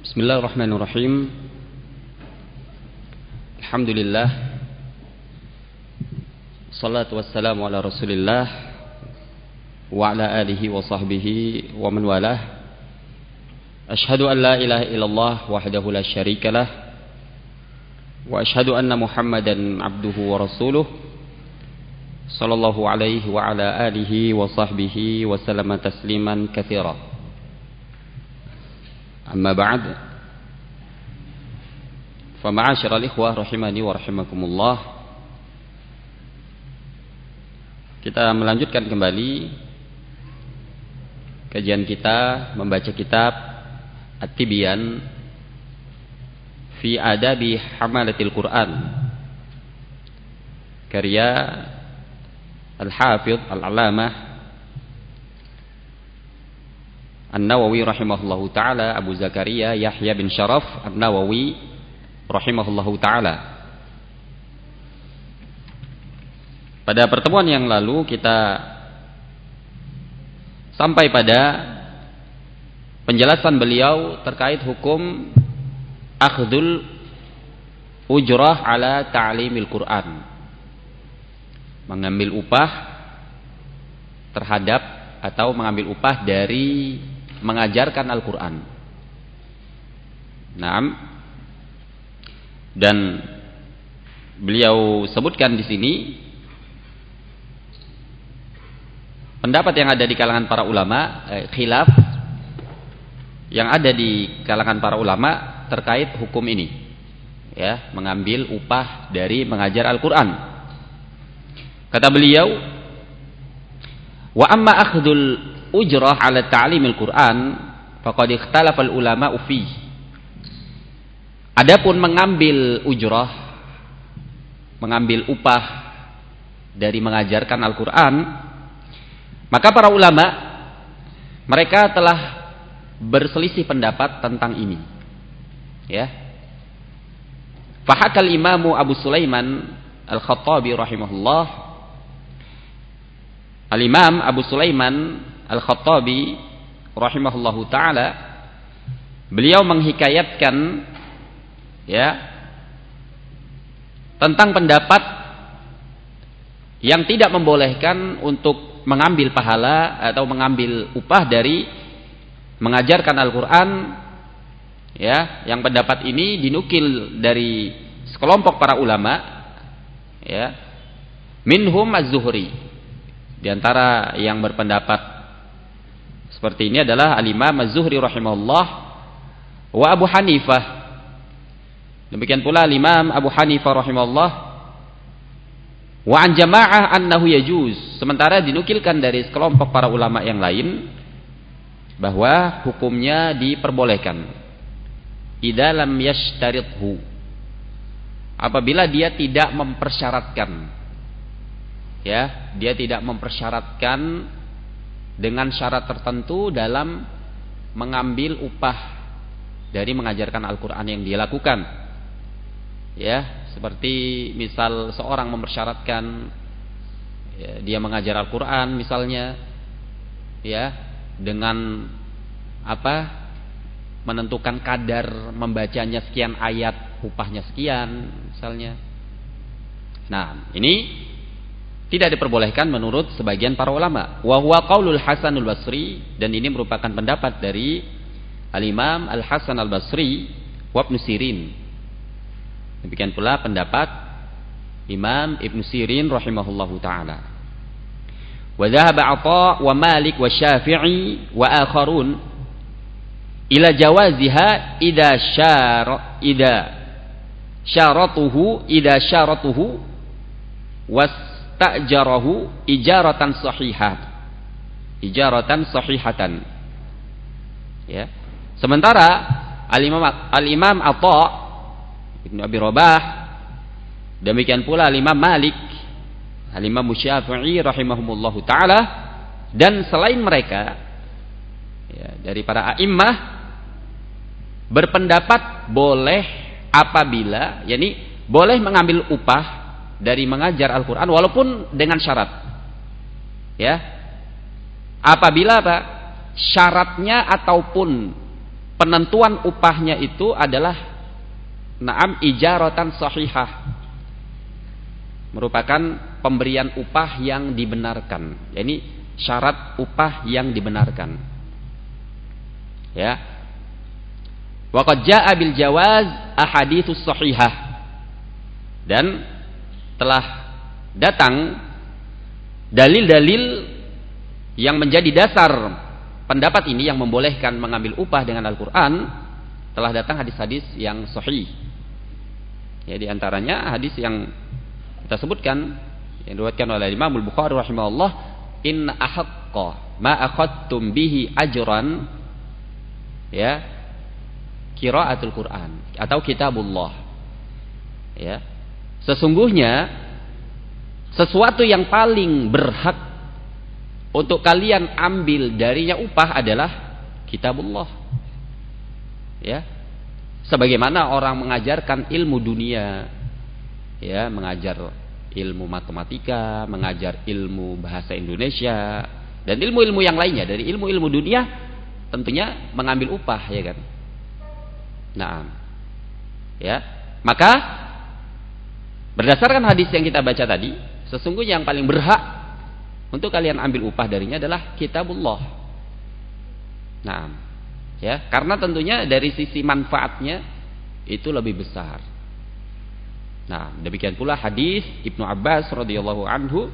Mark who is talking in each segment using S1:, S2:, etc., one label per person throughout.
S1: Bismillahirrahmanirrahim. Alhamdulillah. Salatu wassalamu ala Rasulillah wa ala alihi wa sahbihi wa man walah. Ashhadu an la ilaha illallah wahdahu la syarikalah wa ashhadu anna Muhammadan abduhu wa rasuluh sallallahu alaihi wa ala alihi wa sahbihi wa sallama tasliman katsira. Amma ba'd. Fa ma'asyiral ikhwah rahimani wa rahimakumullah. Kita melanjutkan kembali kajian kita membaca kitab At-Tibyan fi Adabi Hamalatil Quran, karya Al-Hafidh Al-Alamah An-Nawawi rahimahullahu ta'ala, Abu Zakaria Yahya bin Sharaf An-Nawawi rahimahullahu ta'ala. Pada pertemuan yang lalu kita sampai pada penjelasan beliau terkait hukum akhdul ujrah ala ta'limil Quran, mengambil upah terhadap atau mengambil upah dari mengajarkan Al-Quran. Naam. Dan beliau sebutkan di sini pendapat yang ada di kalangan para ulama, khilaf yang ada di kalangan para ulama terkait hukum ini, ya, mengambil upah dari mengajar Al-Quran. Kata beliau, wa amma akhdul ujrah ala ta'limil Quran faqad ikhtalafa al-ulama fi. Adapun mengambil ujrah, mengambil upah dari mengajarkan Al-Quran, maka para ulama mereka telah berselisih pendapat tentang ini, ya. Fahakal Imamu Abu Sulaiman Al-Khattabi rahimahullah, Al-Imam Abu Sulaiman Al-Khattabi rahimahullahu ta'ala, beliau menghikayatkan, ya, tentang pendapat yang tidak membolehkan untuk mengambil pahala atau mengambil upah dari mengajarkan Al-Quran, ya, yang pendapat ini dinukil dari sekelompok para ulama, ya, minhum Az-Zuhri. Di antara yang berpendapat seperti ini adalah Al-Imam Az-Zuhri rahimahullah wa Abu Hanifah. Demikian pula Al-Imam Abu Hanifah rahimahullah wa an jama'ah annahu yajuz. Sementara dinukilkan dari sekelompok para ulama yang lain bahwa hukumnya diperbolehkan idza lam yashtarithu, apabila dia tidak mempersyaratkan, ya, dia tidak mempersyaratkan dengan syarat tertentu dalam mengambil upah dari mengajarkan Al-Quran yang dia lakukan, ya, seperti misal seorang mempersyaratkan, ya, dia mengajar Al-Quran misalnya, ya, dengan apa, menentukan kadar membacanya sekian ayat, upahnya sekian misalnya. Nah, ini tidak diperbolehkan menurut sebagian para ulama. Wa huwa qaulul Hasanul Basri, dan ini merupakan pendapat dari Al-Imam Al-Hasan Al-Basri wa Ibnu Sirin. Demikian pula pendapat Imam Ibnu Sirin rahimahullahu taala. Wa dhahaba Atha wa Malik wa Syafi'i wa akharun ila jawaziha idza syaratuhu ta'jarahu ijaratan sahihatan, ya. Sementara Al-Imam Atha Ibnu Abi Rabah, demikian pula Al-Imam Malik, Al-Imam Syafi'i rahimahumullahu ta'ala, dan selain mereka, ya, dari para a'immah, berpendapat boleh apabila, yakni boleh mengambil upah dari mengajar Al-Quran walaupun dengan syarat, ya, apabila apa, syaratnya ataupun penentuan upahnya itu adalah ijaratan sahihah, merupakan pemberian upah yang dibenarkan. Yani syarat upah yang dibenarkan. Ya. Wa qad jaa'a bil jawaz ahaditsus sahihah. Dan telah datang dalil-dalil yang menjadi dasar pendapat ini yang membolehkan mengambil upah dengan Al-Qur'an. Telah datang hadis-hadis yang sahih. Ya, di antaranya hadis yang kita sebutkan yang diriwayatkan oleh Imam Al-Bukhari rahimahullah, inna ahaqqa ma akhadtum bihi ajran, ya, qiraatul Quran atau kitabullah. Ya. Sesungguhnya sesuatu yang paling berhak untuk kalian ambil darinya upah adalah kitabullah. Ya. Sebagaimana orang mengajarkan ilmu dunia, ya, mengajar ilmu matematika, mengajar ilmu bahasa Indonesia dan ilmu-ilmu yang lainnya dari ilmu-ilmu dunia, tentunya mengambil upah, ya kan? Nah, ya, maka berdasarkan hadis yang kita baca tadi, sesungguhnya yang paling berhak untuk kalian ambil upah darinya adalah kitabullah. Nah, ya, karena tentunya dari sisi manfaatnya itu lebih besar. Nah, demikian pula hadis Ibnu Abbas radhiyallahu anhu,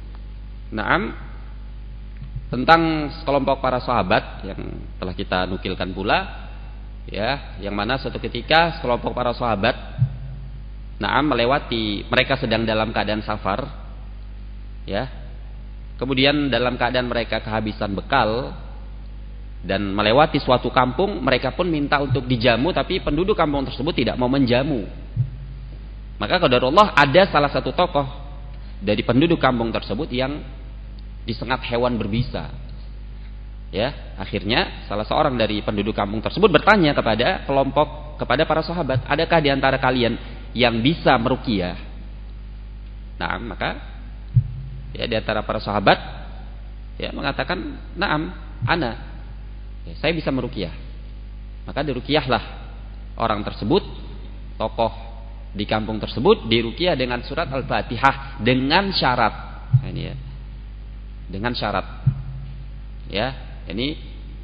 S1: tentang sekelompok para sahabat yang telah kita nukilkan pula, ya, yang mana suatu ketika sekelompok para sahabat melewati, mereka sedang dalam keadaan safar, ya. Kemudian dalam keadaan mereka kehabisan bekal dan melewati suatu kampung, mereka pun minta untuk dijamu, tapi penduduk kampung tersebut tidak mau menjamu. Maka qadarullah ada salah satu tokoh dari penduduk kampung tersebut yang disengat hewan berbisa. Ya, akhirnya salah seorang dari penduduk kampung tersebut bertanya kepada para sahabat, adakah di antara kalian yang bisa meruqyah? Nah, maka ya di antara para sahabat ya mengatakan, "Na'am, ana." Ya, saya bisa meruqyah. Maka diruqyahlah orang tersebut, tokoh di kampung tersebut diruqyah dengan surat Al-Fatihah dengan syarat. Nah, ini ya. Dengan syarat. Ya, ini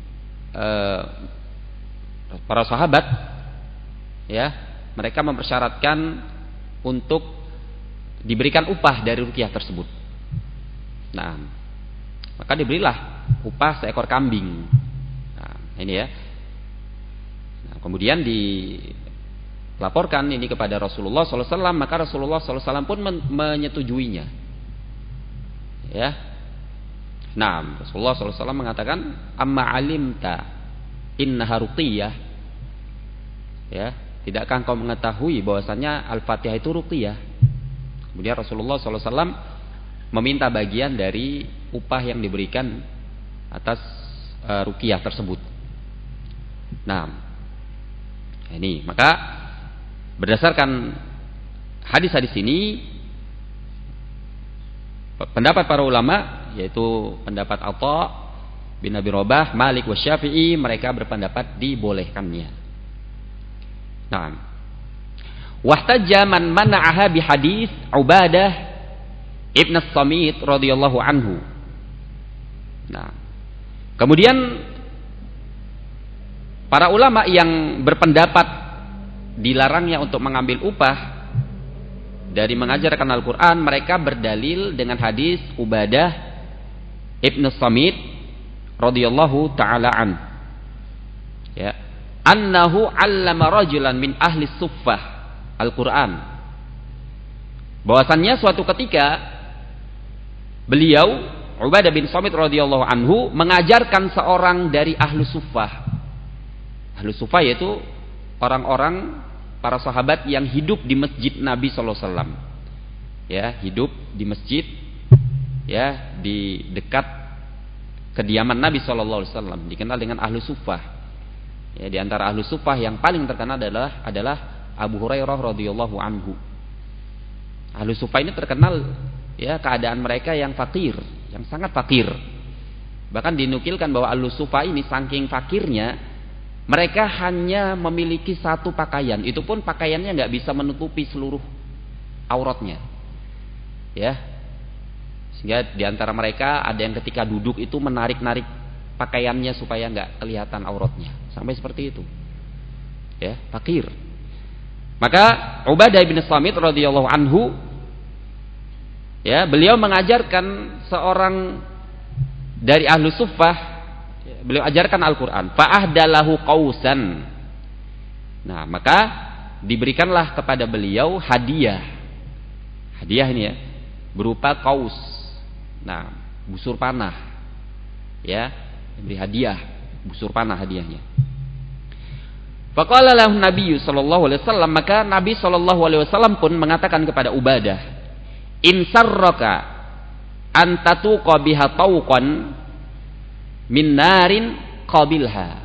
S1: para sahabat ya, mereka mempersyaratkan untuk diberikan upah dari ruqyah tersebut. Nah, maka diberilah upah seekor kambing. Nah, ini ya. Nah, kemudian dilaporkan ini kepada Rasulullah SAW, maka Rasulullah SAW pun menyetujuinya. Ya. Nah, Rasulullah SAW mengatakan, amma alimta innaha ruqyah. Ya, tidakkah engkau mengetahui bahwasanya Al-Fatihah itu ruqyah? Kemudian Rasulullah SAW meminta bagian dari upah yang diberikan atas ruqyah tersebut. Nah, ini maka berdasarkan hadis-hadis ini, pendapat para ulama, yaitu pendapat Atha bin Abi Rabah, Malik wa Syafi'i, mereka berpendapat dibolehkannya. Nah, wahtajja man mana'aha bi hadis Ubadah ibn As-Samit radhiyallahu anhu. Nah, kemudian para ulama yang berpendapat dilarangnya untuk mengambil upah dari mengajarkan Al-Quran, mereka berdalil dengan hadis Ubadah ibn As-Samit radhiyallahu ta'ala an, ya, annahu 'allama rajulan min ahli suffah Al-Quran, bahwasannya suatu ketika beliau Ubadah bin Samit radhiyallahu anhu mengajarkan seorang dari ahlu suffah. Ahlu suffah yaitu orang-orang para sahabat yang hidup di masjid Nabi sallallahu alaihi wasallam. Ya, hidup di masjid, ya, di dekat kediaman Nabi sallallahu alaihi wasallam, dikenal dengan ahlu suffah. Ya, di antara ahlu suffah yang paling terkenal adalah Abu Hurairah radhiyallahu anhu. Ahlu suffah ini terkenal, ya, keadaan mereka yang fakir, yang sangat fakir. Bahkan dinukilkan bahwa ahlu suffah ini saking fakirnya, Mereka hanya memiliki satu pakaian, itu pun pakaiannya nggak bisa menutupi seluruh auratnya. Ya. Sehingga di antara mereka ada yang ketika duduk itu menarik-narik pakaiannya supaya nggak kelihatan auratnya. Sampai seperti itu. Ya, fakir. Maka Ubadah bin Samit radhiyallahu anhu, ya, beliau mengajarkan seorang dari ahlu suffah, beliau ajarkan Al-Quran. Fa'ahdalahu qausan. Nah, maka diberikanlah kepada beliau hadiah. Hadiah ini ya, berupa qaus. Nah, busur panah. Ya, diberi hadiah, busur panah hadiahnya. Faqala lahu Nabi sallallahu alaihi wasallam, maka Nabi sallallahu alaihi wasallam pun mengatakan kepada Ubadah, "In sarraka an tatuqa biha tawqan min narin qabilha."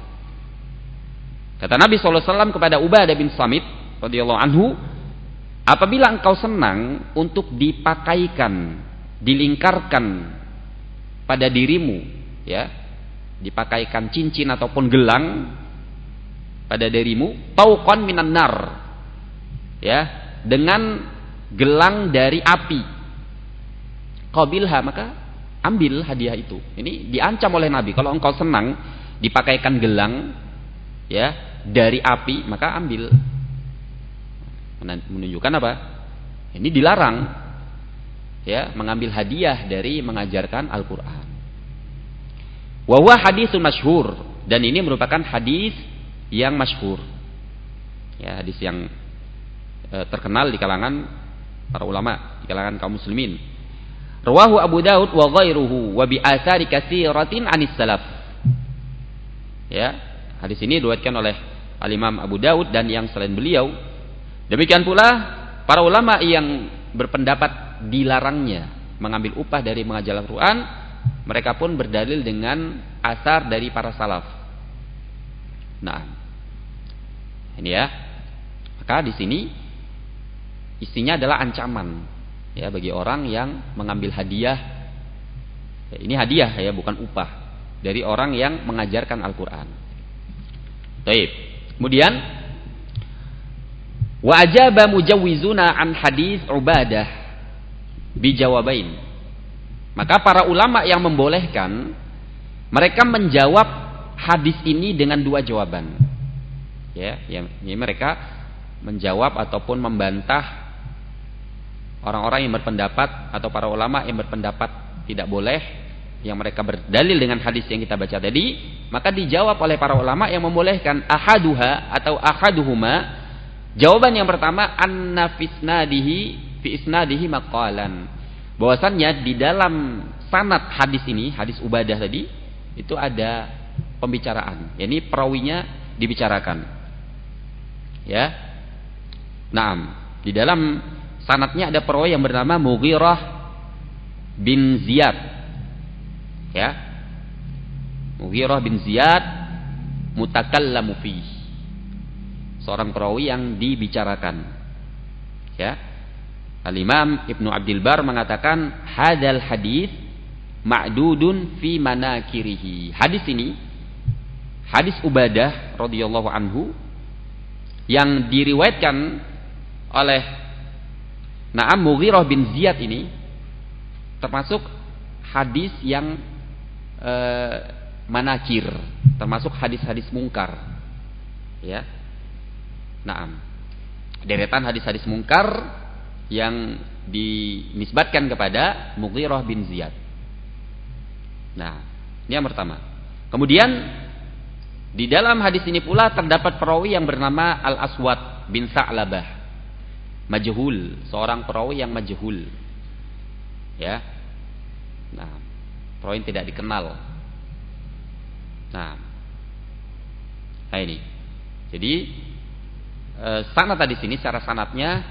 S1: Kata Nabi sallallahu alaihi wasallam kepada Ubadah bin Samit radhiyallahu anhu, apabila engkau senang untuk dipakaikan, dilingkarkan pada dirimu, ya, dipakaikan cincin ataupun gelang pada dirimu, tauqan minan nar, ya, dengan gelang dari api, qabilha, maka ambil hadiah itu. Ini diancam oleh Nabi, kalau engkau senang dipakaikan gelang, ya, dari api, maka ambil. Menunjukkan apa? Ini dilarang, ya, mengambil hadiah dari mengajarkan Al-Quran. Wa huwa haditsun masyhur, dan ini merupakan hadis yang masyhur, ya, hadis yang terkenal di kalangan para ulama, di kalangan kaum muslimin. Rawahu Abu Daud wa ghairuhu wa bi athari katsiratin anis salaf. Ya, hadis ini diriwayatkan oleh Al-Imam Abu Daud dan yang selain beliau. Demikian pula para ulama yang berpendapat dilarangnya mengambil upah dari mengajar Al-Quran, mereka pun berdalil dengan asar dari para salaf. Nah, ini ya. Maka di sini isinya adalah ancaman, ya, bagi orang yang mengambil hadiah. Ya, ini hadiah, ya, bukan upah, dari orang yang mengajarkan Al-Quran. Baik. Kemudian wa ajaba mujawwizuna an hadis Ubadah bijawabain. Maka para ulama yang membolehkan, mereka menjawab hadis ini dengan dua jawaban. Ya, ini mereka menjawab ataupun membantah orang-orang yang berpendapat atau para ulama yang berpendapat tidak boleh, yang mereka berdalil dengan hadis yang kita baca tadi. Maka dijawab oleh para ulama yang membolehkan, ahaduha atau ahaduhuma. Jawaban yang pertama, anna fi isnadihi maqalan, bahwasannya di dalam sanad hadis ini, hadis Ubadah tadi, itu ada pembicaraan. Ini perawinya dibicarakan. Ya. Naam, di dalam sanadnya ada perawi yang bernama Mughirah bin Ziyad. Ya. Mughirah bin Ziyad mutakallamu fi. Seorang perawi yang dibicarakan. Ya. Al-Imam Ibnu Abdul Bar mengatakan hadal hadis ma'dudun fi manakirihi. Hadis ini, hadis Ubadah radhiyallahu anhu, yang diriwayatkan oleh Na'am Mughirah bin Ziyad ini, termasuk hadis yang manakir, termasuk hadis-hadis mungkar. Ya. Na'am. Deretan hadis-hadis mungkar yang dinisbatkan kepada Mughirah bin Ziyad. Nah, ini yang pertama. Kemudian di dalam hadis ini pula terdapat perawi yang bernama Al-Aswad bin Sa'labah, majhul, seorang perawi yang majhul. Ya. Nah, perawi yang tidak dikenal. Nah, ini. Jadi sanad di sini secara sanadnya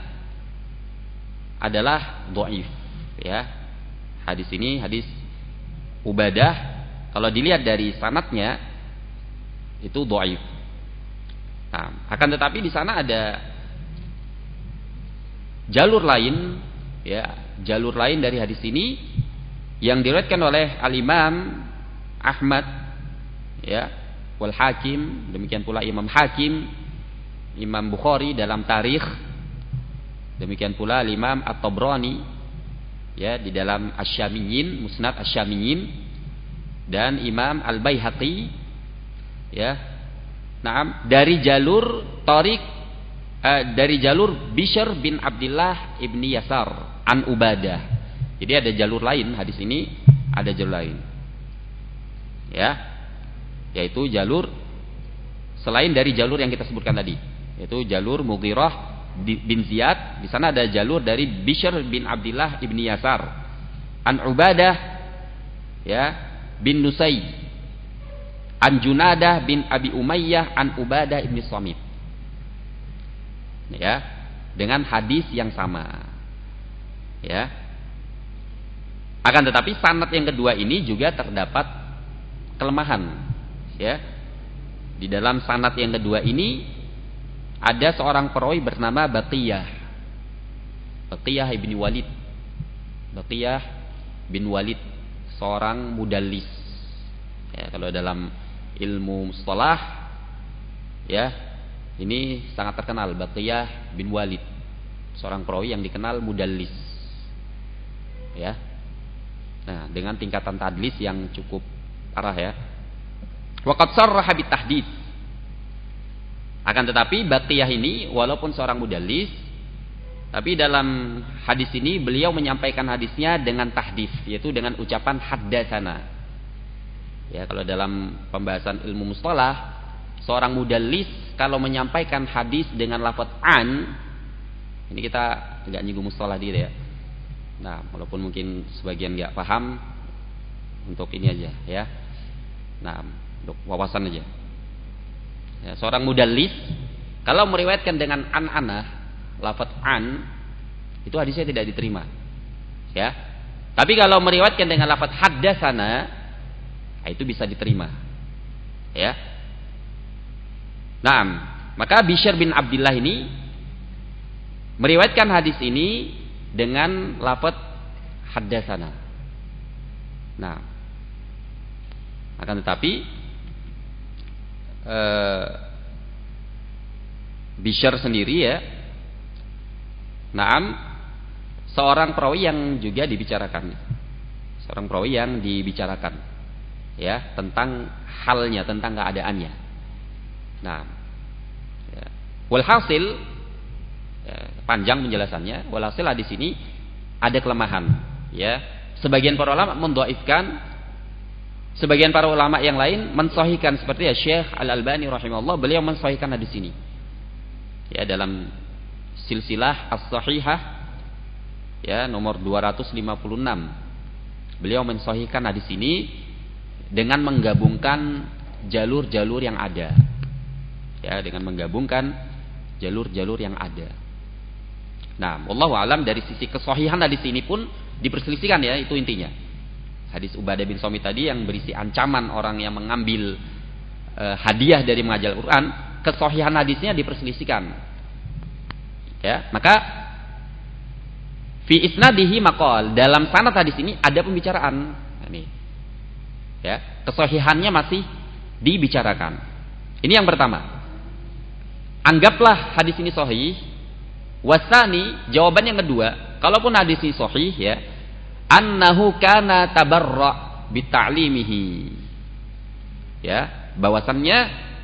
S1: adalah dhaif, ya. Hadis ini hadis Ubadah, kalau dilihat dari sanadnya itu dhaif. Nah, akan tetapi di sana ada jalur lain, ya, jalur lain dari hadis ini yang diriwayatkan oleh Al-Imam Ahmad, ya, wal Hakim, demikian pula Imam Hakim, Imam Bukhari dalam Tarikh, demikian pula Imam At-Tabrani ya di dalam Asy-Syamiyyin, Musnad Asy-Syamiyyin, dan Imam Al-Baihaqi ya. Naam, dari jalur Tariq dari jalur Bishr bin Abdullah ibni Yasar an Ubadah. Jadi ada jalur lain, hadis ini ada jalur lain. Ya. Yaitu jalur selain dari jalur yang kita sebutkan tadi, yaitu jalur Mughirah bin Ziyad. Di sana ada jalur dari Bishr bin Abdullah ibni Yasar an Ubadah ya bin Nusay an Junadah bin Abi Umayyah an Ubadah ibni Samit. Ya, dengan hadis yang sama. Ya. Akan tetapi sanad yang kedua ini juga terdapat kelemahan. Ya. Di dalam sanad yang kedua ini ada seorang perawi bernama Baqiyah. Baqiyah bin Walid. Baqiyah bin Walid, seorang mudallis. Ya, kalau dalam ilmu mustalah ya, ini sangat terkenal, Baqiyah bin Walid, seorang perawi yang dikenal mudallis ya. Nah, dengan tingkatan tadlis yang cukup parah ya. Waqad sarraha bitahdits. Akan tetapi Baqiyah ini walaupun seorang mudallis, tapi dalam hadis ini beliau menyampaikan hadisnya dengan tahdits, yaitu dengan ucapan haddatsana. Ya, kalau dalam pembahasan ilmu mustalah, seorang mudallis kalau menyampaikan hadis dengan lafaz an, ini kita agak nyinggung mustalah diri ya. Nah, walaupun mungkin sebagian nggak paham, untuk ini aja ya. Nah, untuk wawasan aja. Ya, seorang mudallis kalau meriwayatkan dengan an-anah, lafaz an, itu hadisnya tidak diterima. Ya. Tapi kalau meriwayatkan dengan lafaz haddatsana, itu bisa diterima. Ya. Nah, maka Bishr bin Abdullah ini meriwayatkan hadis ini dengan lafaz haddatsana. Nah, akan tetapi Bishr sendiri ya, naam, seorang perawi yang juga dibicarakan. Seorang perawi yang dibicarakan ya, tentang halnya, tentang keadaannya. Nah, ya. Walhasil ya, panjang penjelasannya. Walhasil di sini ada kelemahan. Ya, sebagian para ulama mendhaifkan, sebagian para ulama yang lain mensahihkan, seperti ya Syekh Al-Albani rahimahullah, beliau mensahihkan hadis ini. Ya, dalam silsilah as-sahihah ya nomor 256. Beliau mensahihkan hadis ini dengan menggabungkan jalur-jalur yang ada. Ya, dengan menggabungkan jalur-jalur yang ada. Nah, wallahu alam, dari sisi kesahihan hadis ini pun diperselisihkan ya, itu intinya. Hadis Ubadah bin Samit tadi yang berisi ancaman orang yang mengambil hadiah dari mengajar Al-Qur'an, kesahihan hadisnya diperselisihkan. Ya, maka fi isnadihi maqal, dalam sanad hadis ini ada pembicaraan. Ini ya, kesahihannya masih dibicarakan. Ini yang pertama. Anggaplah hadis ini sahih. Wasani, jawaban yang kedua, kalaupun hadis ini sahih ya, annahu kana tabarra bi ta'limihi. Ya, bahwasannya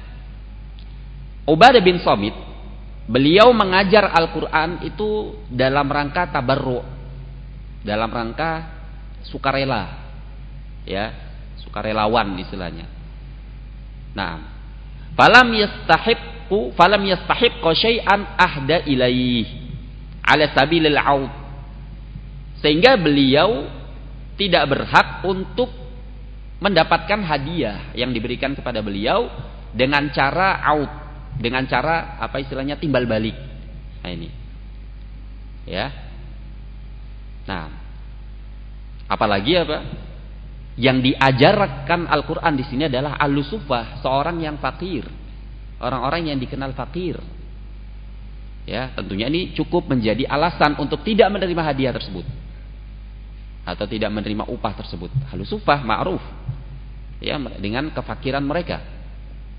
S1: Ubadah bin Samit, beliau mengajar Al-Qur'an itu dalam rangka tabarru, dalam rangka sukarela. Ya, sukarelawan istilahnya. Nah, falam yastahiq syai'an ahda ilaih ala sabilil 'aud. Sehingga beliau tidak berhak untuk mendapatkan hadiah yang diberikan kepada beliau dengan cara 'aud, dengan cara apa istilahnya, timbal balik. Nah, ini. Ya. Nah, apalagi apa? Yang diajarkan Al-Quran di sini adalah al-sufah, seorang yang fakir, orang-orang yang dikenal fakir. Ya, tentunya ini cukup menjadi alasan untuk tidak menerima hadiah tersebut atau tidak menerima upah tersebut. Al-sufah ma'ruf ya, dengan kefakiran mereka.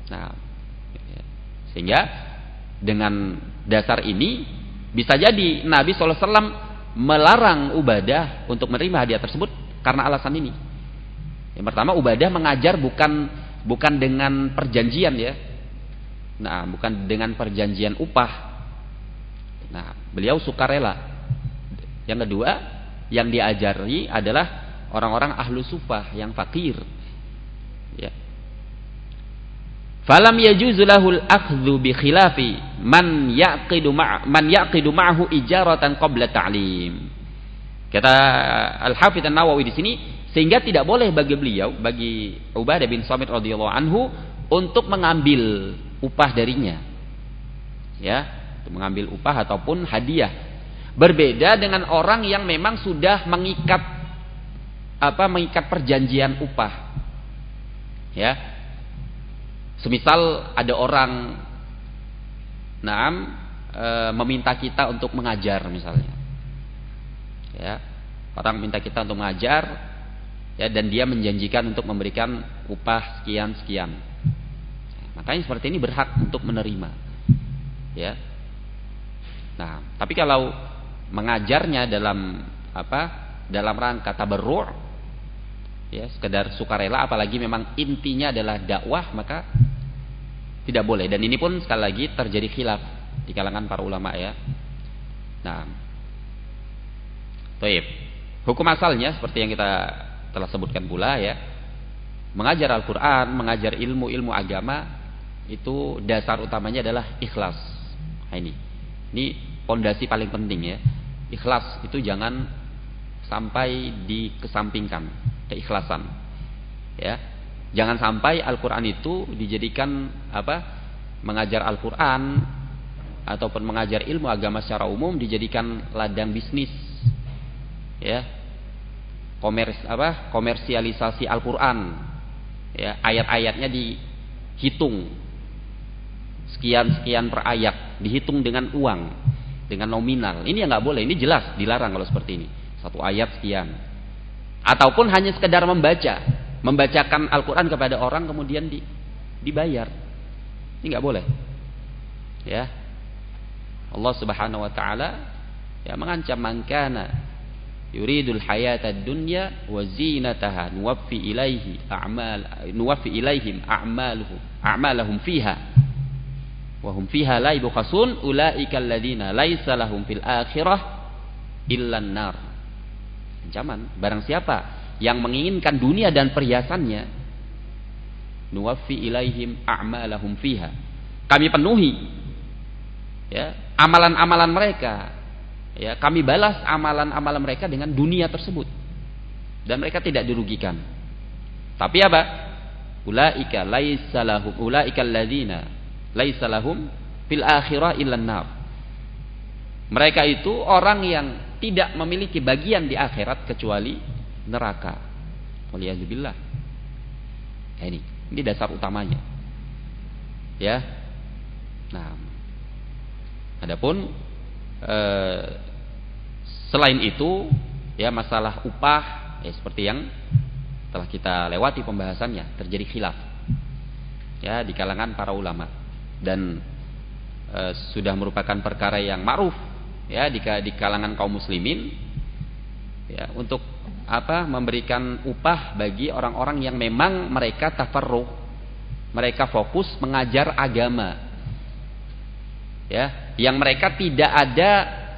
S1: Nah, sehingga dengan dasar ini bisa jadi Nabi SAW melarang Ubadah untuk menerima hadiah tersebut karena alasan ini. Yang pertama, Ubadah mengajar bukan dengan perjanjian ya. Nah, bukan dengan perjanjian upah. Nah, beliau sukarela. Yang kedua, yang diajari adalah orang-orang ahlu sufah yang fakir. Ya. Falam yajuzu lahul akhdhu bi khilafi man yaqidu ma'ahu ijaratan qabla ta'lim. Kata Al-Hafidz An-Nawawi di sini, sehingga tidak boleh bagi Ubadah bin Samit radhiyallahu anhu untuk mengambil upah darinya. Ya, untuk mengambil upah ataupun hadiah. Berbeda dengan orang yang memang sudah mengikat perjanjian upah. Ya. Semisal ada orang meminta kita untuk mengajar misalnya. Ya, orang minta kita untuk mengajar ya, dan dia menjanjikan untuk memberikan upah sekian. Makanya seperti ini berhak untuk menerima. Ya. Nah, tapi kalau mengajarnya dalam rangka tabarru', ya, sekedar sukarela, apalagi memang intinya adalah dakwah, maka tidak boleh. Dan ini pun sekali lagi terjadi khilaf di kalangan para ulama ya. Nah, baik. Hukum asalnya seperti yang kita telah sebutkan pula ya. Mengajar Al-Qur'an, mengajar ilmu agama itu dasar utamanya adalah ikhlas. Nah, ini pondasi paling penting ya. Ikhlas itu jangan sampai dikesampingkan, keikhlasan. Ya. Jangan sampai Al-Qur'an itu dijadikan mengajar Al-Qur'an ataupun mengajar ilmu agama secara umum dijadikan ladang bisnis. Ya. Komersialisasi Al-Qur'an. Ya, ayat-ayatnya dihitung sekian per ayat, dihitung dengan uang, dengan nominal. Ini yang nggak boleh, ini jelas dilarang kalau seperti ini. Satu ayat sekian. Ataupun hanya sekedar membacakan Al-Quran kepada orang kemudian dibayar. Ini nggak boleh. Ya. Allah Subhanahu wa taala ya mengancam, man kana yuridul hayatad dunya wa zinataha nuwaffi ilaihim a'malahum fiha wa hum fiha la yubkhasun ulaika alladziina laisa lahum fil akhirah illan nar. Ancaman, barang siapa yang menginginkan dunia dan perhiasannya, nuwaffi ilaihim a'malahum fiha, kami penuhi ya amalan-amalan mereka, ya kami balas amalan-amalan mereka dengan dunia tersebut dan mereka tidak dirugikan. Tapi apa? Ulaika alladzina laisa lahum fil akhirah illan nar. Mereka itu orang yang tidak memiliki bagian di akhirat kecuali neraka. Waliyadzubillah. Ini dasar utamanya. Ya. Nah, adapun selain itu ya masalah upah ya seperti yang telah kita lewati pembahasannya, terjadi khilaf ya di kalangan para ulama dan sudah merupakan perkara yang ma'ruf ya di kalangan kaum muslimin ya untuk memberikan upah bagi orang-orang yang memang mereka tafarruh, mereka fokus mengajar agama ya, yang mereka tidak ada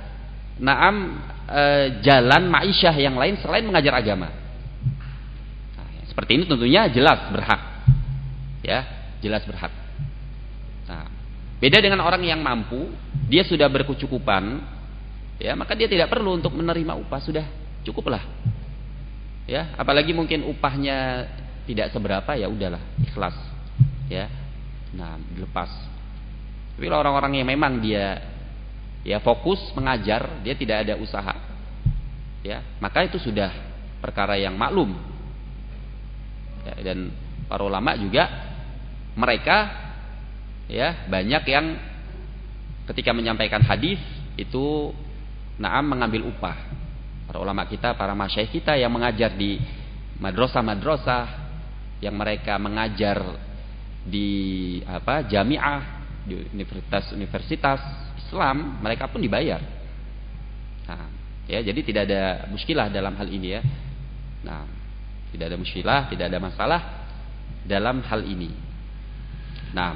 S1: jalan ma'isyah yang lain selain mengajar agama. Nah, seperti ini tentunya jelas berhak ya, jelas berhak. Nah, beda dengan orang yang mampu, dia sudah berkecukupan ya, maka dia tidak perlu untuk menerima upah, sudah cukuplah. Ya, apalagi mungkin upahnya tidak seberapa, ya udahlah, ikhlas. Ya. Nah, dilepas. Tapi orang-orang yang memang dia ya fokus mengajar, dia tidak ada usaha. Ya, maka itu sudah perkara yang maklum. Ya, dan para ulama juga mereka ya banyak yang ketika menyampaikan hadis itu mengambil upah. Para ulama kita, para masyayikh kita yang mengajar di madrasah-madrasah, yang mereka mengajar di jamiah, di universitas Islam, mereka pun dibayar. Nah, ya, jadi tidak ada muskilah dalam hal ini ya. Nah, tidak ada muskilah, tidak ada masalah dalam hal ini. Nah,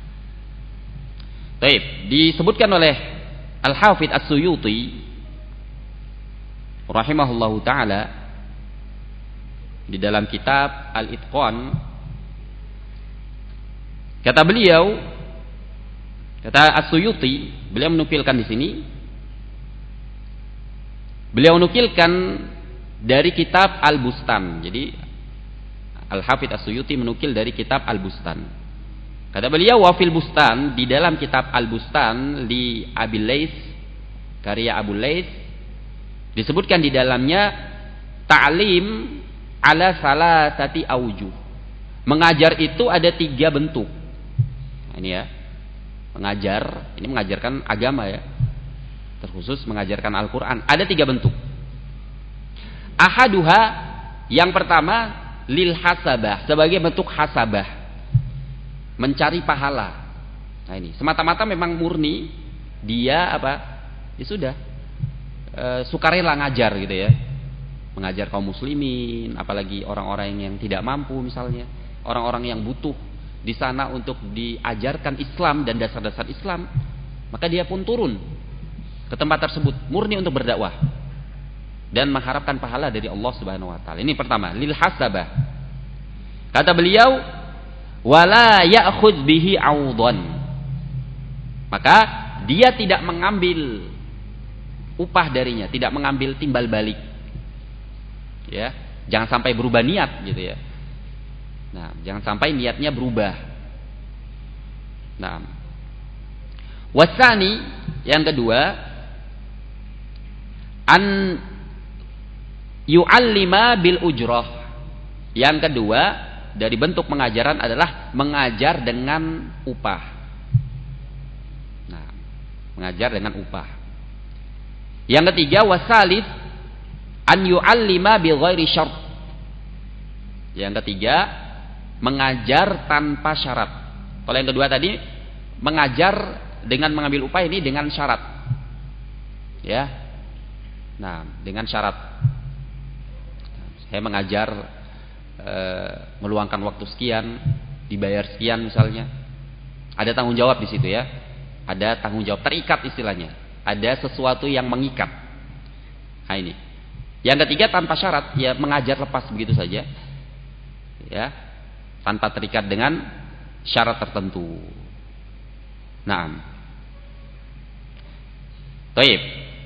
S1: baik, disebutkan oleh Al-Hafidz As-Suyuti rahimahullahu taala di dalam kitab Al-Itqan, kata beliau, kata As-Suyuti, beliau menukilkan di sini, beliau menukilkan dari kitab Al-Bustan. Jadi Al-Hafidz As-Suyuti menukil dari kitab Al-Bustan. Kata beliau, wa fil Bustan, di dalam kitab Al-Bustan li Abil Laits, karya Abu Laits, disebutkan di dalamnya ta'lim ala salasati aujuh. Mengajar itu ada 3 bentuk. Nah, ini ya. Mengajar, ini mengajarkan agama ya. Terkhusus mengajarkan Al-Qur'an. Ada 3 bentuk. Ahaduha, yang pertama lil hasabah, sebagai bentuk hasabah, mencari pahala. Nah ini semata-mata memang murni dia ya sudah sukarela ngajar gitu ya, mengajar kaum muslimin, apalagi orang-orang yang tidak mampu misalnya, orang-orang yang butuh di sana untuk diajarkan Islam dan dasar-dasar Islam, maka dia pun turun ke tempat tersebut murni untuk berdakwah dan mengharapkan pahala dari Allah Subhanahu wa taala. Ini pertama, lil hasabah. Kata beliau, wala ya'khudz bihi 'awdan. Maka dia tidak mengambil upah darinya, tidak mengambil timbal balik. Ya, jangan sampai berubah niat gitu ya. Nah, jangan sampai niatnya berubah. Nah, wasani, yang kedua, an yu'allima bil ujrah. Yang kedua dari bentuk pengajaran adalah mengajar dengan upah. Nah, mengajar dengan upah. Yang ketiga, wasalif an yu'allima bi ghairi syart. Yang ketiga, mengajar tanpa syarat. Kalau yang kedua tadi mengajar dengan mengambil upah, ini dengan syarat. Ya. Nah, dengan syarat. Saya mengajar meluangkan waktu sekian, dibayar sekian misalnya. Ada tanggung jawab di situ ya. Ada tanggung jawab, terikat istilahnya. Ada sesuatu yang mengikat. Nah ini. Yang ketiga tanpa syarat, ya mengajar lepas begitu saja. Ya. Tanpa terikat dengan syarat tertentu. Naam. Baik.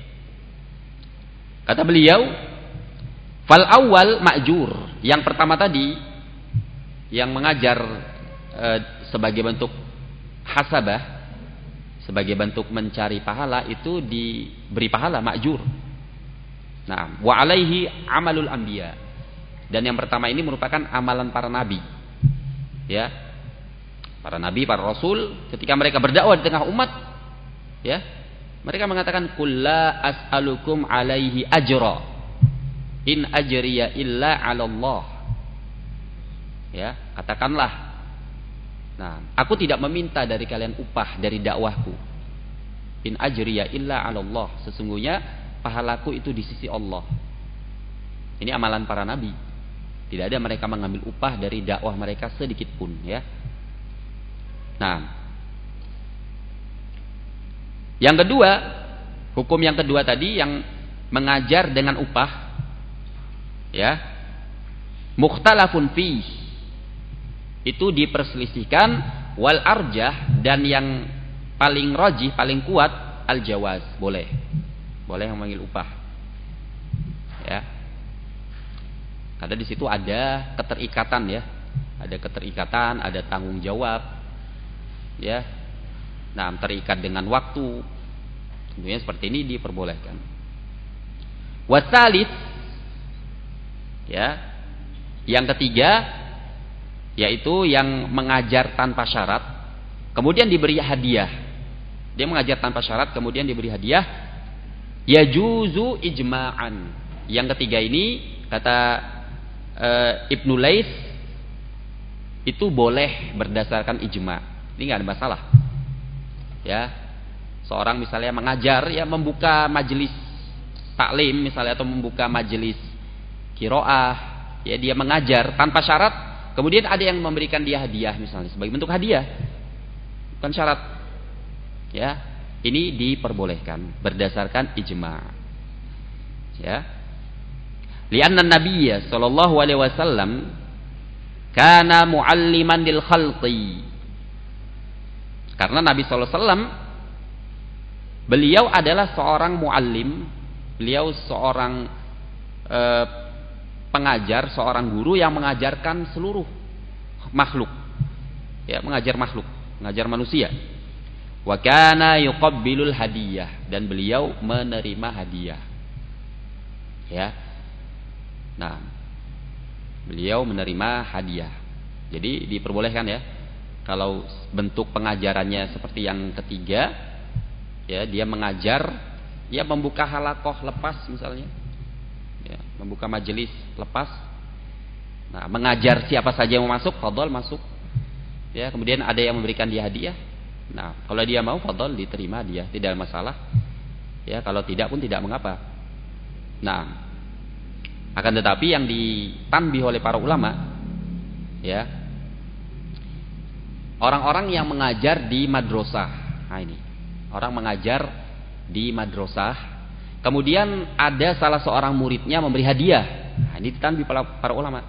S1: Kata beliau, fal awal ma'jur. Yang pertama tadi yang mengajar sebagai bentuk hasabah, sebagai bentuk mencari pahala, itu diberi pahala ma'jur. Nah, wa alaihi amalul anbiya. Dan yang pertama ini merupakan amalan para nabi. Ya. Para nabi, para rasul, ketika mereka berdakwah di tengah umat, ya, mereka mengatakan qul la as'alukum alaihi ajra in ajriya illa 'ala Allah. Ya, katakanlah, nah, aku tidak meminta dari kalian upah dari dakwahku. In ajriya illa 'ala Allah. Sesungguhnya pahalaku itu di sisi Allah. Ini amalan para nabi. Tidak ada mereka mengambil upah dari dakwah mereka sedikit pun, ya. Nah, yang kedua, hukum yang kedua tadi yang mengajar dengan upah, ya, mukhtalafun fi, itu diperselisihkan, wal arjah, dan yang paling rajih, paling kuat, al jawaz, boleh memanggil upah, ya. Karena di situ ada keterikatan, ya, ada keterikatan, ada tanggung jawab, ya. Nah, terikat dengan waktu, tentunya seperti ini diperbolehkan. Wasalis, ya, yang ketiga, yaitu yang mengajar tanpa syarat, kemudian diberi hadiah. Dia mengajar tanpa syarat, kemudian diberi hadiah. Yajuzu ijma'an. Yang ketiga ini, kata Ibnu Laits, itu boleh berdasarkan ijma. Ini nggak ada masalah. Ya, seorang misalnya mengajar, ya membuka majelis taklim misalnya atau membuka majelis qiraah, ya dia mengajar tanpa syarat, kemudian ada yang memberikan dia hadiah misalnya sebagai bentuk hadiah, bukan syarat. Ya, ini diperbolehkan berdasarkan ijma. Ya. Lianna Nabiyya sallallahu alaihi wasallam kana mualliman lil khalqi. Karena Nabi sallallahu alaihi wasallam beliau adalah seorang muallim, beliau seorang pengajar, seorang guru yang mengajarkan seluruh makhluk. Ya, mengajar makhluk, mengajar manusia. Wa kana yuqabbilul hadiyah, dan beliau menerima hadiah. Ya. Nah, beliau menerima hadiah. Jadi diperbolehkan ya. Kalau bentuk pengajarannya seperti yang ketiga, ya dia mengajar, ya membuka halaqah lepas misalnya. Ya, membuka majelis lepas. Nah, mengajar siapa saja yang mau masuk, fadhol masuk. Ya, kemudian ada yang memberikan dia hadiah. Nah, kalau dia mau fadhol diterima dia, tidak ada masalah. Ya, kalau tidak pun tidak mengapa. Nah, akan tetapi yang ditanbih oleh para ulama, ya, orang-orang yang mengajar di madrasah. Nah ini, orang mengajar di madrasah, kemudian ada salah seorang muridnya memberi hadiah. Nah, ini ditanbih para ulama.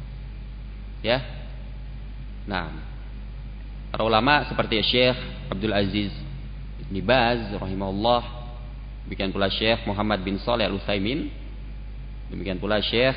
S1: Ya. Nah, para ulama seperti Syekh Abdul Aziz Ibn Baz rahimahullah, demikian pula Syekh Muhammad bin Shalih Al-Utsaimin, demikian pula Syekh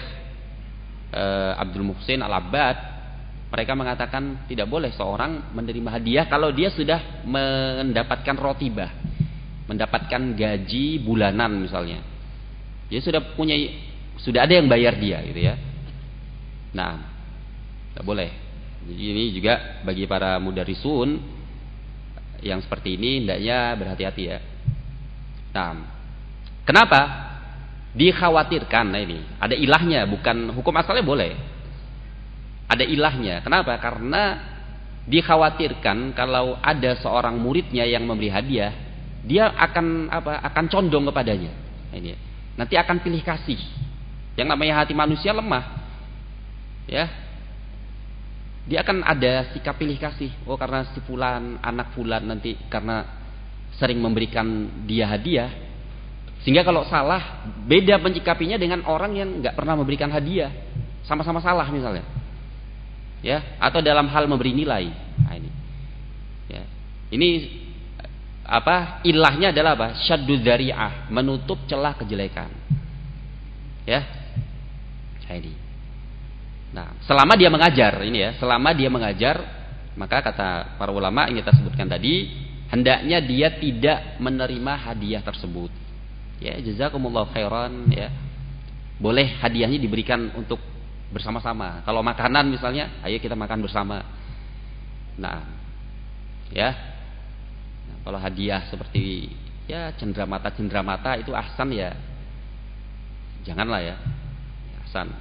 S1: Abdul Muhsin Al-Abbad, mereka mengatakan tidak boleh seorang menerima hadiah kalau dia sudah mendapatkan rotibah, mendapatkan gaji bulanan misalnya. Dia sudah ada yang bayar dia gitu ya. Nah, tidak boleh. Jadi ini juga bagi para mudarrisun yang seperti ini hendaknya berhati-hati ya. Nah, kenapa? Dikhawatirkan, nah ini ada ilahnya, bukan hukum asalnya boleh. Ada ilahnya. Kenapa? Karena dikhawatirkan kalau ada seorang muridnya yang memberi hadiah, dia akan akan condong kepadanya. Nah, ini nanti akan pilih kasih. Yang namanya hati manusia lemah. Ya. Dia akan ada sikap pilih kasih. Oh, karena si fulan, anak fulan nanti karena sering memberikan dia hadiah, sehingga kalau salah beda menyikapinya dengan orang yang nggak pernah memberikan hadiah, sama-sama salah misalnya, ya, atau dalam hal memberi nilai. Nah, ini, ya, ini ilahnya adalah apa? Syaddu dzari'ah, menutup celah kejelekan. Ya, nah, ini. Nah, selama dia mengajar ini ya, selama dia mengajar, maka kata para ulama yang kita sebutkan tadi, hendaknya dia tidak menerima hadiah tersebut. Ya, jazakumullah khairan ya. Boleh hadiahnya diberikan untuk bersama-sama. Kalau makanan misalnya, ayo kita makan bersama. Nah, ya. Nah, kalau hadiah seperti ya cenderamata itu ahsan ya. Janganlah ya. Ahsan.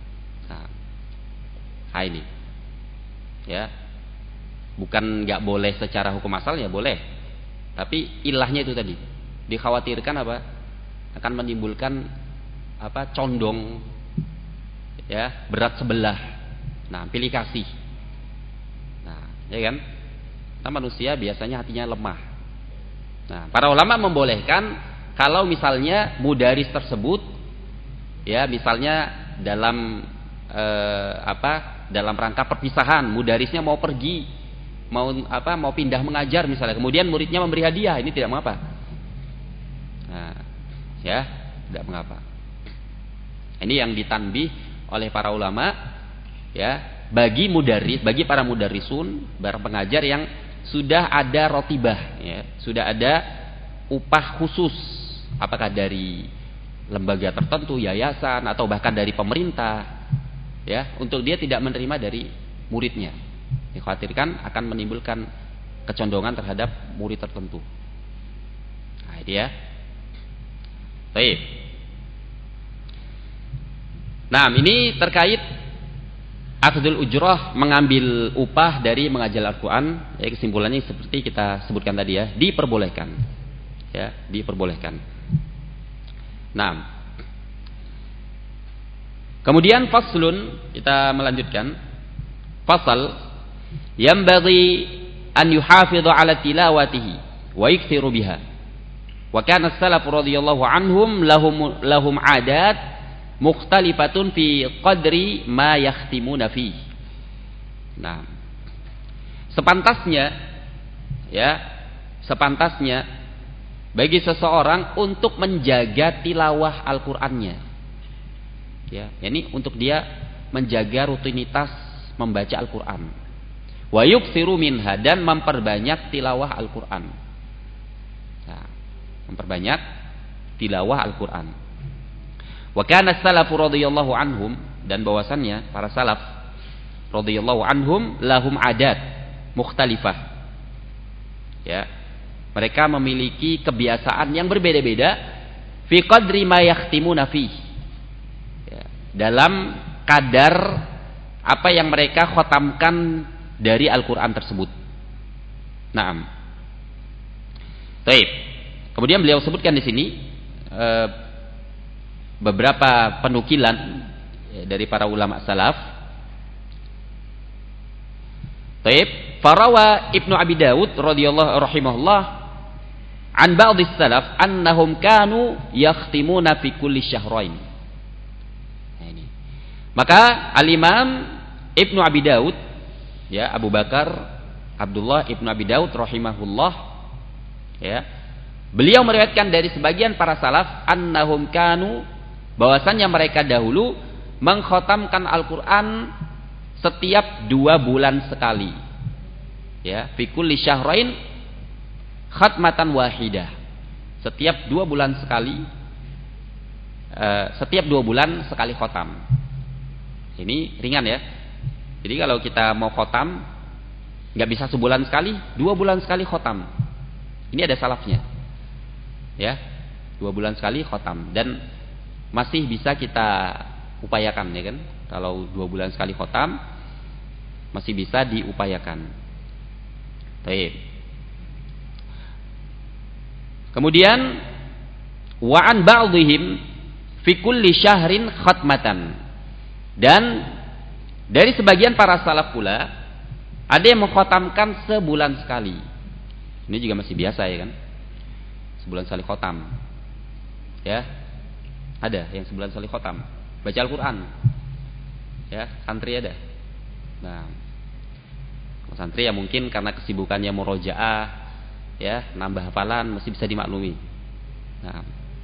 S1: Nah, ini. Ya. Bukan enggak boleh secara hukum asal ya boleh. Tapi ilahnya itu tadi. Dikhawatirkan apa? Akan menimbulkan condong, ya, berat sebelah. Nah, pilih kasih. Nah, ya kan? Nah, manusia biasanya hatinya lemah. Nah, para ulama membolehkan kalau misalnya mudaris tersebut, ya, misalnya dalam dalam rangka perpisahan, mudarisnya mau pergi, mau pindah mengajar misalnya, kemudian muridnya memberi hadiah, ini tidak mengapa. Nah, ya, tidak mengapa. Ini yang ditanbih oleh para ulama, ya, bagi para mudarrisun, para pengajar yang sudah ada rotibah, ya, sudah ada upah khusus, apakah dari lembaga tertentu, yayasan, atau bahkan dari pemerintah, ya, untuk dia tidak menerima dari muridnya. Dikhawatirkan akan menimbulkan kecondongan terhadap murid tertentu. Nah, itu ya. Baik. Nah, ini terkait akhdul ujrah, mengambil upah dari mengajar Al-Quran. Ya, kesimpulannya seperti kita sebutkan tadi ya, diperbolehkan. Ya, diperbolehkan. Nah, kemudian faslun, kita melanjutkan. Fasal, yambaghi an yuhafidhu ala tilawatihi wa yakthiru biha. Wa kana as-salaf radhiyallahu anhum lahum adat mukhtalifatun fi qadri ma yakhtimuna fi. Nah, sepantasnya bagi seseorang untuk menjaga tilawah Al-Qur'annya. Ya, ini untuk dia menjaga rutinitas membaca Al-Qur'an. Wa yuksiru minha, dan memperbanyak tilawah Al-Qur'an. Nah, memperbanyak tilawah Al-Qur'an. Wa kana as-salafu radhiyallahu anhum, dan bahwasannya para salaf radhiyallahu anhum lahum adat mukhtalifah. Ya. Mereka memiliki kebiasaan yang berbeda-beda fi qadri ma yakhtimuna fi. Ya, dalam kadar apa yang mereka khotamkan dari Al-Qur'an tersebut. Naam. Baik. Kemudian beliau sebutkan di sini beberapa penukilan dari para ulama salaf. Baik, farawa Ibnu Abi Dawud radhiyallahu rahimahullah an ba'dhi salaf annahum kanu yakhtimuna fi kulli syahrain. Nah, ini. Maka Al-Imam Ibnu Abi Dawud, ya, Abu Bakar Abdullah Ibnu Abi Dawud rahimahullah, ya, beliau meriwayatkan dari sebagian para salaf annahum kanu, bahwasannya mereka dahulu mengkhatamkan Al-Qur'an setiap 2 bulan sekali. Ya, fi kulli syahrain khatmatan wahidah. Setiap 2 bulan sekali, setiap 2 bulan sekali khatam. Ini ringan ya. Jadi kalau kita mau khatam, nggak bisa sebulan sekali, 2 bulan sekali khatam. Ini ada salafnya. Ya, 2 bulan sekali khatam, dan masih bisa kita upayakan, ya kan? Kalau 2 bulan sekali khatam masih bisa diupayakan. Baik. Kemudian wa an ba'dihim fi kulli syahrin khatmatan, dan dari sebagian para salaf pula ada yang mengkhatamkan sebulan sekali. Ini juga masih biasa, ya kan? Sebulan sekali khatam. Ya. Ada yang sebulan sekali khatam baca Al-Qur'an. Ya, santri ada. Nah, santri ya mungkin karena kesibukannya murojaah, ya, nambah hafalan, masih bisa dimaklumi. Nah,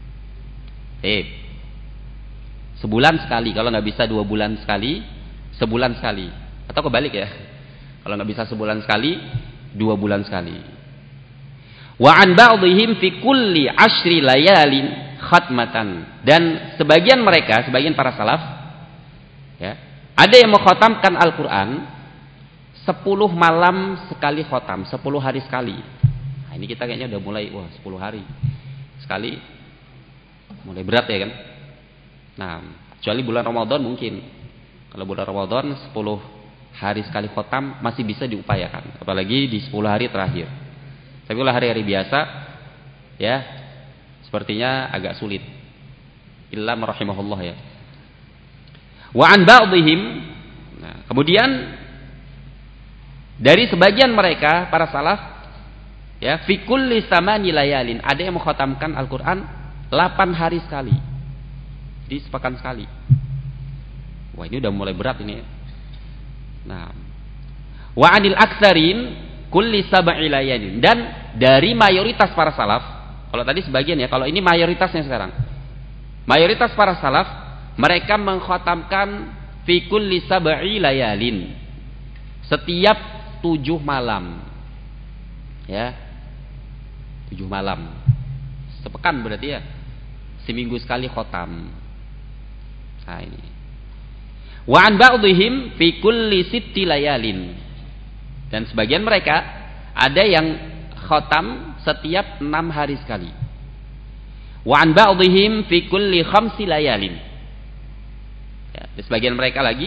S1: sebulan sekali, kalau nggak bisa 2 bulan sekali, sebulan sekali, atau kebalik ya, kalau nggak bisa sebulan sekali, 2 bulan sekali. Wa an ba'dihim fi kulli 10 layalin khatmatan, dan sebagian mereka, sebagian para salaf, ya, ada yang mengkhatamkan Al-Qur'an 10 malam sekali khatam, 10 hari sekali. Nah, ini kita kayaknya udah mulai, 10 hari sekali mulai berat, ya kan? Nah, kecuali bulan Ramadan mungkin. Kalau bulan Ramadan 10 hari sekali khatam masih bisa diupayakan, apalagi di 10 hari terakhir. Tapi kalau hari-hari biasa, ya, sepertinya agak sulit. Illa marahimahullah, ya. Wa an ba'dihim, nah, kemudian dari sebagian mereka para salaf, ya, fi kulli 8 layalin, ada yang mengkhatamkan Al-Qur'an 8 hari sekali. Di sepekan sekali. Wah, ini udah mulai berat ini. Nah, wa anil aktsarin kulli 7 layalin, dan dari mayoritas para salaf, kalau tadi sebagian ya, kalau ini mayoritasnya sekarang. Mayoritas para salaf mereka mengkhatamkan fi kulli 7 layalin, setiap 7 malam. Ya. 7 malam. Sepekan berarti ya. Seminggu sekali khatam. Nah, ini. Wa an ba'dihim fi kulli 6 layalin. Dan sebagian mereka ada yang khatam setiap 6 hari sekali. Wa an ba'dihim fi kulli 5 layalin. Ya, sebagian mereka lagi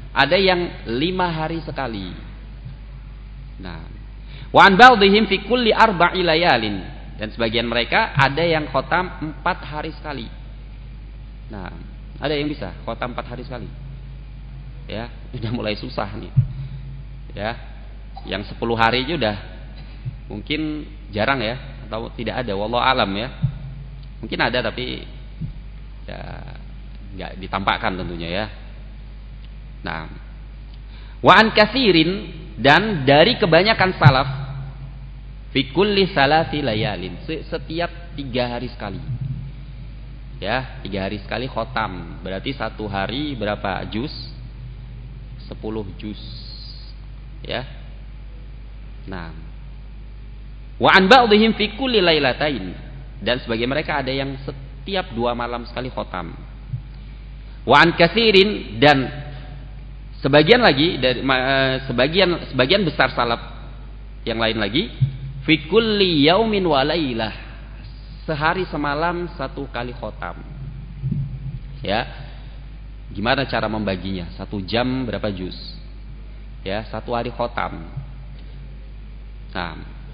S1: ada yang 5 hari sekali. Nah, wa an ba'dihim fi kulli 4 layalin, dan sebagian mereka ada yang khotam 4 hari sekali. Nah, ada yang bisa khotam 4 hari sekali. Ya, udah mulai susah nih. Ya, yang 10 hari aja udah mungkin jarang ya, atau tidak ada, wallahu alam ya. Mungkin ada tapi ya enggak ditampakkan tentunya ya. Nah, wa an katsirin, dan dari kebanyakan salaf, fi kulli salasi layalin, setiap 3 hari sekali. Ya, 3 hari sekali khotam. Berarti 1 hari berapa juz? 10 juz. Ya. Nah, wa an ba'dihim fi kulli lailatain, dan sebagian mereka ada yang setiap 2 malam sekali khotam. Wa an katsirin, dan sebagian lagi dari sebagian besar salaf yang lain lagi, fi kulli yaumin wa lailah, sehari semalam 1 kali khotam. Ya. Gimana cara membaginya? 1 jam berapa juz? Ya, 1 hari khotam. Nah,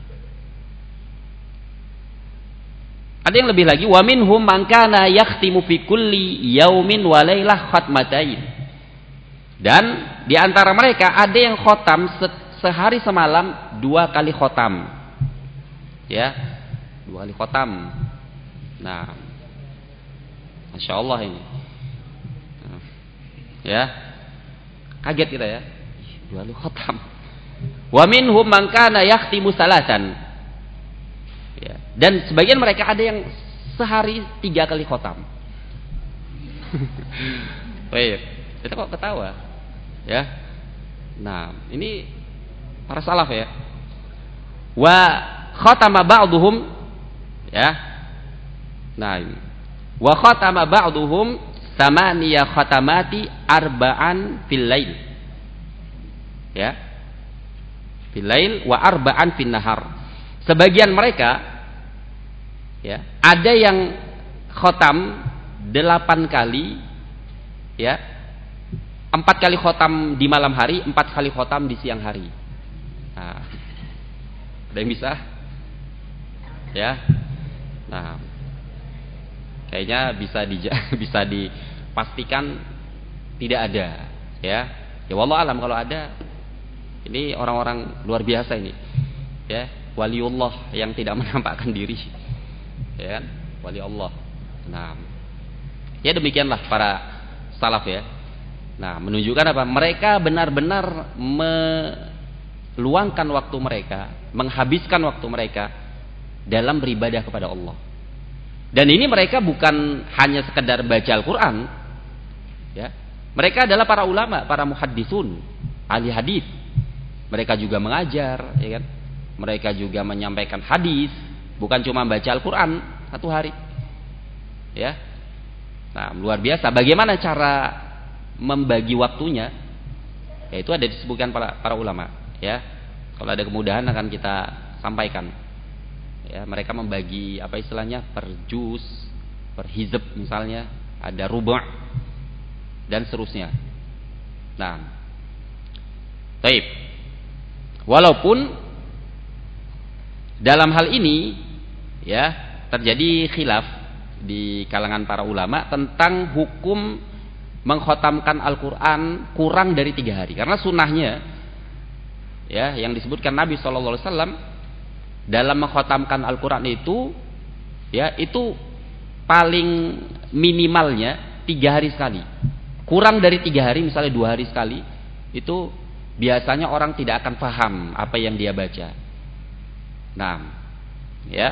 S1: ada yang lebih lagi, wa minhum man kana yakhtimu fi kulli yaumin wa lailah khatmatain. Dan di antara mereka ada yang khotam sehari semalam 2 kali khotam. Ya, 2 kali khotam. Nah, Masya Allah ini. Ya, kaget kita ya. 2 kali khotam. Wa minhum man kana yakhtimu salasan. Ya. Dan sebagian mereka ada yang sehari 3 kali khotam. Baik, kita kok ketawa? Ya. Nah, ini para salaf ya. Wa khatama ba'duhum, ya. Nah, ini. Wa khatama ba'duhum 8 khatamati 4 fil lail. Ya. Fil lail wa 4 fin nahar. Sebagian mereka ya, ada yang khotam 8 kali, ya, 4 kali khotam di malam hari, 4 kali khotam di siang hari. Nah, ada yang bisa? Ya. Nah, kayaknya bisa dipastikan tidak ada. Ya. Ya wallahu alam kalau ada. Ini orang-orang luar biasa ini. Ya, waliullah yang tidak menampakkan diri. Ya kan? Wali Allah. Nah, ya demikianlah para salaf ya. Nah, menunjukkan apa? Mereka benar-benar meluangkan waktu mereka, menghabiskan waktu mereka dalam beribadah kepada Allah. Dan ini mereka bukan hanya sekedar baca Al-Qur'an. Ya. Mereka adalah para ulama, para muhaddisun, ahli hadis. Mereka juga mengajar, ya kan? Mereka juga menyampaikan hadis, bukan cuma baca Al-Qur'an 1 hari. Ya. Nah, luar biasa. Bagaimana cara membagi waktunya? Ya, itu ada disebutkan para ulama, ya. Kalau ada kemudahan akan kita sampaikan. Ya, mereka membagi apa istilahnya? Per juz, per hizb misalnya, ada rubu' dan seterusnya. Nah, baik. Walaupun dalam hal ini ya terjadi khilaf di kalangan para ulama tentang hukum mengkhotamkan Al-Quran kurang dari 3 hari, karena sunnahnya ya yang disebutkan Nabi SAW dalam mengkhotamkan Al-Quran itu ya itu paling minimalnya 3 hari sekali. Kurang dari 3 hari, misalnya 2 hari sekali, itu biasanya orang tidak akan paham apa yang dia baca. Nah, ya.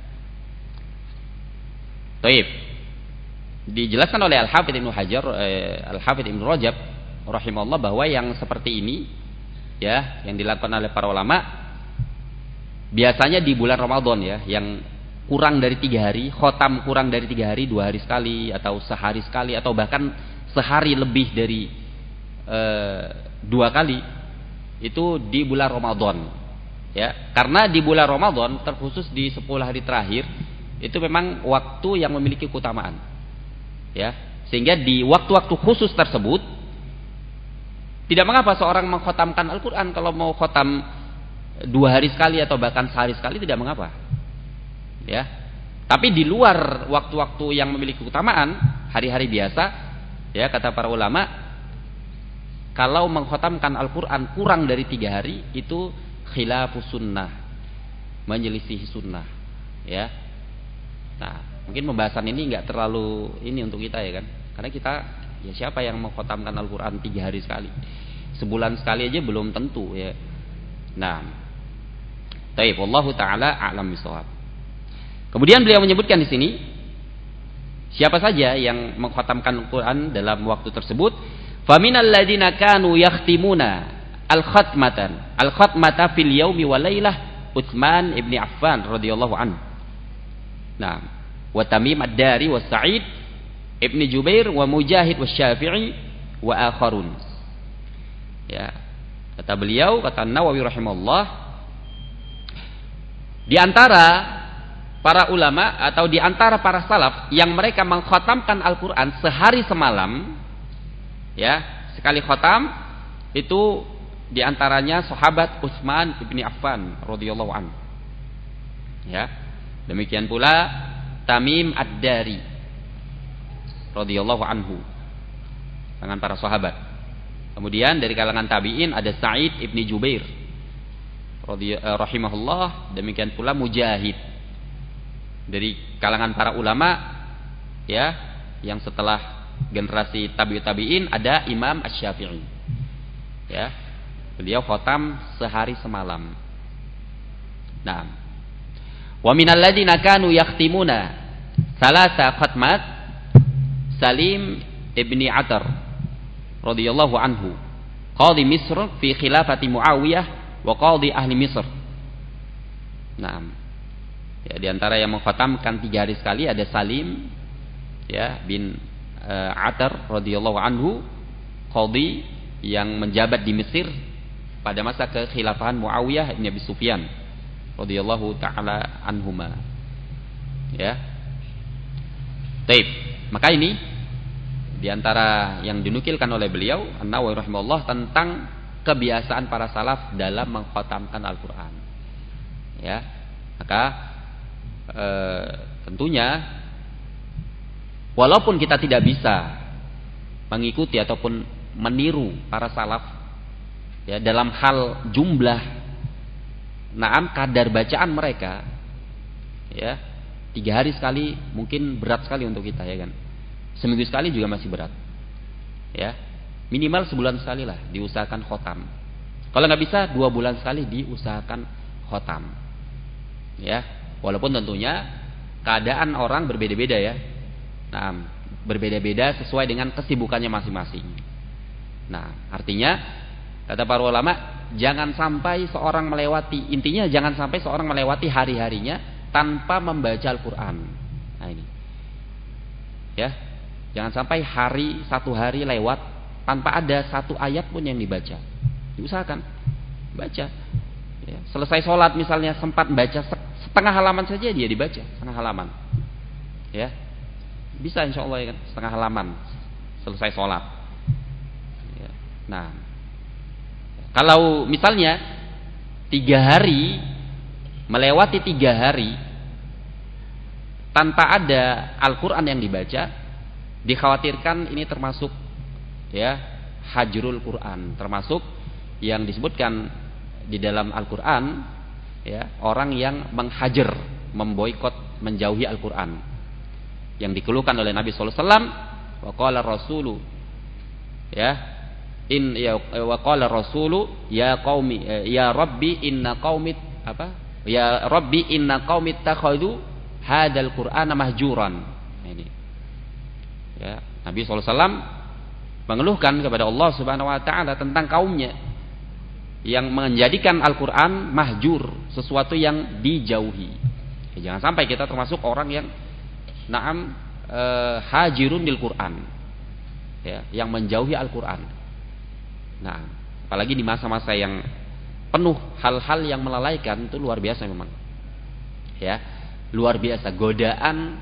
S1: Baik. Dijelaskan oleh Al-Hafidz Ibnu Hajar, Al-Hafidz Ibnu Rajab rahimahullah, bahwa yang seperti ini ya, yang dilakukan oleh para ulama biasanya di bulan Ramadan ya, yang kurang dari 3 hari, khotam kurang dari 3 hari, 2 hari sekali atau sehari sekali atau bahkan sehari lebih dari 2 kali, itu di bulan Ramadan ya, karena di bulan Ramadan terkhusus di 10 hari terakhir itu memang waktu yang memiliki keutamaan ya, sehingga di waktu-waktu khusus tersebut Tidak mengapa seorang mengkhatamkan Al-Quran. Kalau mau khatam 2 hari sekali atau bahkan sehari sekali tidak mengapa. Ya. Tapi di luar waktu-waktu yang memiliki keutamaan, hari-hari biasa, ya kata para ulama, kalau mengkhatamkan Al-Quran kurang dari 3 hari itu khilafus sunnah, menyelisihi sunnah. Ya. Nah, mungkin pembahasan ini nggak terlalu ini untuk kita ya kan, karena kita ya siapa yang mengkhatamkan Al-Quran 3 hari sekali, sebulan sekali aja belum tentu ya. Nah, taib, wallahu taala a'lam bishawab. Kemudian beliau menyebutkan di sini siapa saja yang mengkhatamkan Al-Quran dalam waktu tersebut. Faminal ladzina kanu yakhtimuna al-khatmata fil yaumi wa lailah Utsman ibni Affan radhiyallahu anhu. Nah, wa Tamim ad-Dari wa Sa'id ibni Jubair wa Mujahid wa Syafi'i wa akharun. Ya, kata beliau, kata Nawawi rahimahullah, di antara para ulama atau di antara para salaf yang mereka mengkhatamkan Al-Quran sehari semalam, ya, sekali khatam itu di antaranya sahabat Utsman bin Affan radhiyallahu anhu. Ya. Demikian pula Tamim ad-Dari radhiyallahu anhu, dengan para sahabat. Kemudian dari kalangan tabi'in ada Sa'id ibni Jubair rahimahullah, demikian pula Mujahid. Dari kalangan para ulama ya yang setelah generasi tabi'in ada Imam Asy-Syafi'i. Ya. Beliau khatam sehari semalam. Nah, wa minal ladzina kanu yakhtimuna salasa khatmat Salim ibni Atar radhiyallahu anhu, qadhi Misr fi khilafati Muawiyah wa qadhi ahli Misr. Nah, ya, di antara yang mengkhatamkan 3 hari sekali ada Salim ya bin Atar radhiyallahu anhu, qadhi yang menjabat di Mesir pada masa kekhilafahan Muawiyah bin Abi Sufyan radhiyallahu taala anhuma. Ya. Baik, maka ini di antara yang dinukilkan oleh beliau An-Nawawi rahimahullah tentang kebiasaan para salaf dalam mengkhatamkan Al-Qur'an. Ya. Maka tentunya walaupun kita tidak bisa mengikuti ataupun meniru para salaf ya dalam hal jumlah kadar bacaan mereka ya, 3 hari sekali mungkin berat sekali untuk kita ya kan, seminggu sekali juga masih berat ya, minimal sebulan sekali lah diusahakan khotam, kalau nggak bisa 2 bulan sekali diusahakan khotam ya. Walaupun tentunya keadaan orang berbeda-beda ya. Nah, berbeda-beda sesuai dengan kesibukannya masing-masing. Nah, artinya kata para ulama, jangan sampai seorang melewati, intinya jangan sampai seorang melewati hari-harinya tanpa membaca Al-Quran. Nah ini, ya, jangan sampai satu hari lewat tanpa ada 1 ayat pun yang dibaca. Diusahakan baca. Ya, selesai sholat misalnya sempat baca setengah halaman saja, dia dibaca setengah halaman ya, bisa insya Allah ya kan, setengah halaman selesai sholat ya. Nah, kalau misalnya 3 hari melewati 3 hari tanpa ada Al-Quran yang dibaca, dikhawatirkan ini termasuk ya hajrul Quran, termasuk yang disebutkan di dalam Al-Quran ya, orang yang menghajar, memboikot, menjauhi Al-Quran, yang dikeluhkan oleh Nabi sallallahu alaihi wasallam, wa qala rasulu ya wa qala rasulu ya qaumi ya rabbi inna qaumi ya rabbi inna qaumi takhadu hadzal qur'ana mahjuran. Ini ya, Nabi sallallahu alaihi wasallam mengeluhkan kepada Allah Subhanahu wa taala tentang kaumnya yang menjadikan Al-Quran mahjur, sesuatu yang dijauhi ya, jangan sampai kita termasuk orang yang hajirun lil Quran ya, yang menjauhi Al-Quran. Nah, apalagi di masa-masa yang penuh hal-hal yang melalaikan, itu luar biasa memang ya, luar biasa godaan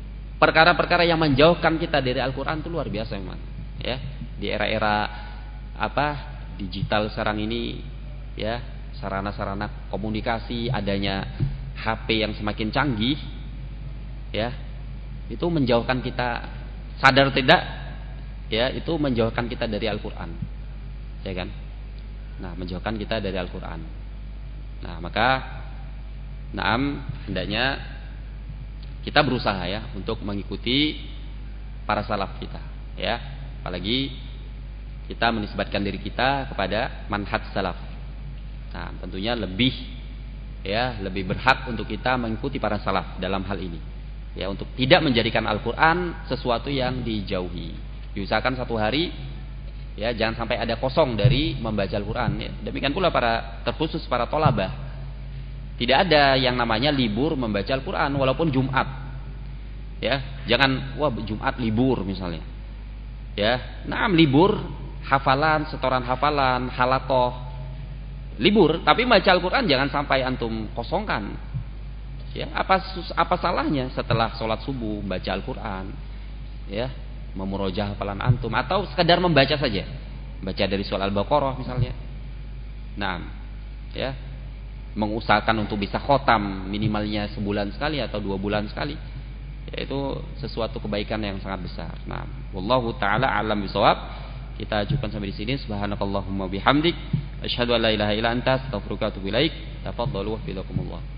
S1: perkara-perkara yang menjauhkan kita dari Al-Quran itu luar biasa memang ya. Di era-era digital sekarang ini, ya, sarana-sarana komunikasi, adanya HP yang semakin canggih, ya, itu menjauhkan kita, sadar tidak, ya, itu menjauhkan kita dari Al-Quran, ya kan? Nah, menjauhkan kita dari Al-Quran. Nah, maka, hendaknya kita berusaha, ya, untuk mengikuti para salaf kita, ya, apalagi kita menisbatkan diri kita kepada manhaj salaf. Nah, tentunya lebih berhak untuk kita mengikuti para salaf dalam hal ini, ya, untuk tidak menjadikan Al-Quran sesuatu yang dijauhi. Diusahakan satu hari, ya, jangan sampai ada kosong dari membaca Al-Quran, ya. Demikian pula terkhusus para tolabah, tidak ada yang namanya libur membaca Al-Quran walaupun Jumat, ya. Jangan Jumat libur misalnya, ya. Libur hafalan, setoran hafalan, halaqah, libur, tapi baca Al-Quran jangan sampai antum kosongkan, ya. Apa salahnya setelah sholat subuh baca Al-Quran, ya, memurojah hafalan antum, atau sekedar membaca saja, baca dari surah Al-Baqarah misalnya. Ya, mengusahakan untuk bisa khotam minimalnya sebulan sekali atau 2 bulan sekali, yaitu sesuatu kebaikan yang sangat besar. Wallahu taala alam bisawab. Kita cukupkan sampai di sini. Subhanakallahumma bihamdik, asyhadu an la ilaha illa anta, astaghfiruka wa atubu ilaik. Tafadhalu wa fidakumullah.